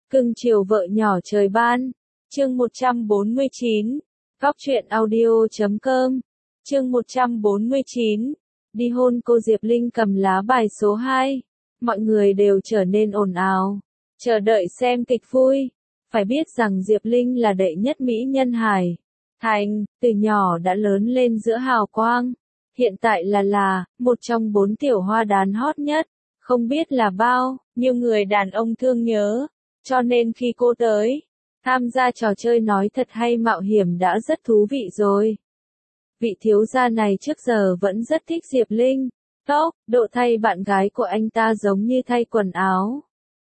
Cưng chiều vợ nhỏ trời ban. Chương 149. Góc truyện audio.com. Chương 149. Đi hôn cô Diệp Linh cầm lá bài số 2. Mọi người đều trở nên ồn ào, chờ đợi xem kịch vui. Phải biết rằng Diệp Linh là đệ nhất mỹ nhân Hải Thành, từ nhỏ đã lớn lên giữa hào quang. Hiện tại là một trong 4 tiểu hoa đán hot nhất. Không biết là bao nhiêu người đàn ông thương nhớ. Cho nên khi cô tới tham gia trò chơi nói thật hay mạo hiểm đã rất thú vị rồi. Vị thiếu gia này trước giờ vẫn rất thích Diệp Linh. Tốc độ thay bạn gái của anh ta giống như thay quần áo.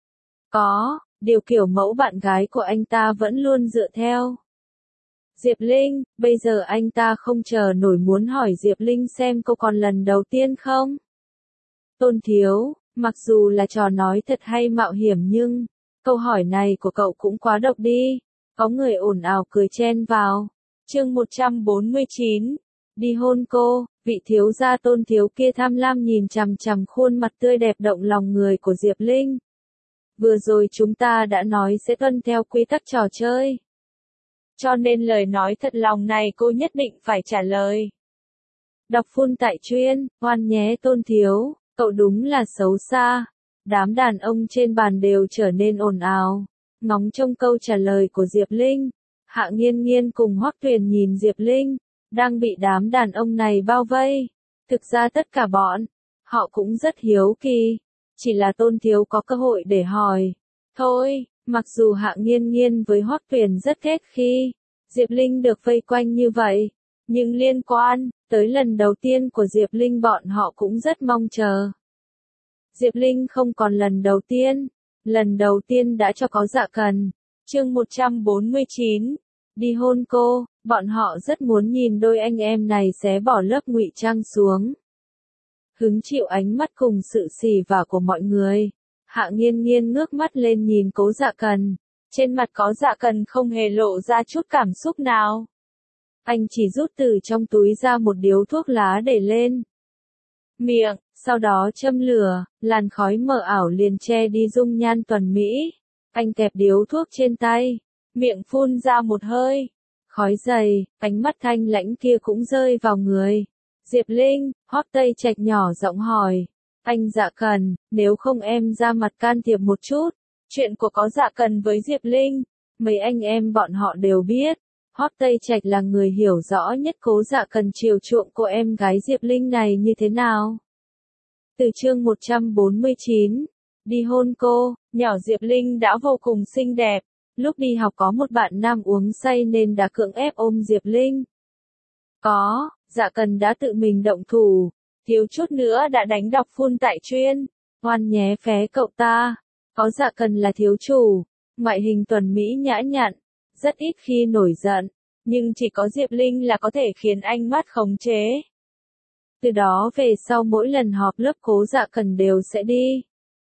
Có điều kiểu mẫu bạn gái của anh ta vẫn luôn dựa theo Diệp Linh. Bây giờ anh ta không chờ nổi muốn hỏi Diệp Linh xem cô còn lần đầu tiên không. Tôn Thiếu, mặc dù là trò nói thật hay mạo hiểm nhưng câu hỏi này của cậu cũng quá độc đi. Có người ồn ào cười chen vào. Chương 149. Đi hôn cô. Vị thiếu gia Tôn Thiếu kia tham lam nhìn chằm chằm khuôn mặt tươi đẹp động lòng người của Diệp Linh. Vừa rồi chúng ta đã nói sẽ tuân theo quy tắc trò chơi. Cho nên lời nói thật lòng này cô nhất định phải trả lời. Đọc phun tại chuyên, ngoan nhé Tôn Thiếu, cậu đúng là xấu xa. Đám đàn ông trên bàn đều trở nên ồn ào, ngóng trông câu trả lời của Diệp Linh. Hạ Nghiên Nghiên cùng Hoắc Tuyền nhìn Diệp Linh, đang bị đám đàn ông này bao vây. Thực ra tất cả bọn họ cũng rất hiếu kỳ, chỉ là Tôn Thiếu có cơ hội để hỏi. Thôi, mặc dù Hạ Nghiên Nghiên với Hoắc Tuyền rất ghét khi Diệp Linh được vây quanh như vậy, nhưng liên quan tới lần đầu tiên của Diệp Linh bọn họ cũng rất mong chờ. Diệp Linh không còn lần đầu tiên đã cho có dạ cần. Chương 149. Đi hôn cô, bọn họ rất muốn nhìn đôi anh em này xé bỏ lớp ngụy trang xuống. Hứng chịu ánh mắt cùng sự xì vả của mọi người. Hạ Nghiên Nghiên ngước mắt lên nhìn Cố Dạ Cần. Trên mặt Có Dạ Cần không hề lộ ra chút cảm xúc nào. Anh chỉ rút từ trong túi ra một điếu thuốc lá để lên miệng, sau đó châm lửa, làn khói mờ ảo liền che đi dung nhan tuần mỹ. Anh kẹp điếu thuốc trên tay, miệng phun ra một hơi khói dày, ánh mắt thanh lãnh kia cũng rơi vào người Diệp Linh. Hoắc Tây Trạch nhỏ giọng hỏi, anh Dạ Cần, nếu không em ra mặt can thiệp một chút, chuyện của Có Dạ Cần với Diệp Linh, mấy anh em bọn họ đều biết. Hoắc Tây Trạch là người hiểu rõ nhất Cố Dạ Cần chiều chuộng cô em gái Diệp Linh này như thế nào. Từ chương 149, đi hôn cô, nhỏ Diệp Linh đã vô cùng xinh đẹp. Lúc đi học có một bạn nam uống say nên đã cưỡng ép ôm Diệp Linh. Có, Dạ Cần đã tự mình động thủ, thiếu chút nữa đã đánh đọc phun tại chuyên. Ngoan nhé phé cậu ta. Có Dạ Cần là thiếu chủ, ngoại hình tuần mỹ nhã nhặn, rất ít khi nổi giận, nhưng chỉ có Diệp Linh là có thể khiến anh mắt khống chế. Từ đó về sau mỗi lần họp lớp Cố Dạ Cần đều sẽ đi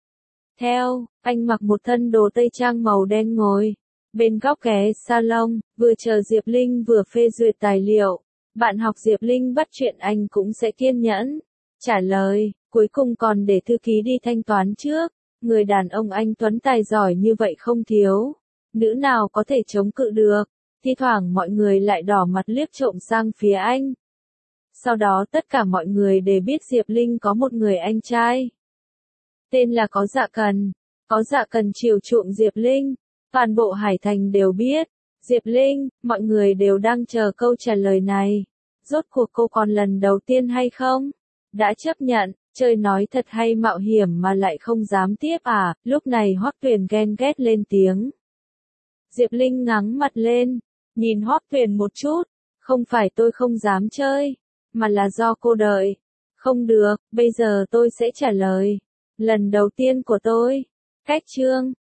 theo. Anh mặc một thân đồ tây trang màu đen ngồi bên góc ghế salon, vừa chờ Diệp Linh vừa phê duyệt tài liệu. Bạn học Diệp Linh bắt chuyện anh cũng sẽ kiên nhẫn trả lời, cuối cùng còn để thư ký đi thanh toán trước. Người đàn ông anh tuấn tài giỏi như vậy không thiếu nữ nào có thể chống cự được. Thi thoảng mọi người lại đỏ mặt liếc trộm sang phía anh. Sau đó tất cả mọi người đều biết Diệp Linh có một người anh trai, tên là Có Dạ Cần. Có Dạ Cần chiều chuộng Diệp Linh, toàn bộ Hải Thành đều biết. Diệp Linh, mọi người đều đang chờ câu trả lời này. Rốt cuộc cô còn lần đầu tiên hay không? Đã chấp nhận chơi nói thật hay mạo hiểm mà lại không dám tiếp à? Lúc này Hoắc Tuyền ghen ghét lên tiếng. Diệp Linh ngắng mặt lên, nhìn Hoắc Tuyền một chút. Không phải tôi không dám chơi, mà là do cô đợi. Không được, bây giờ tôi sẽ trả lời. Lần đầu tiên của tôi. Cách chương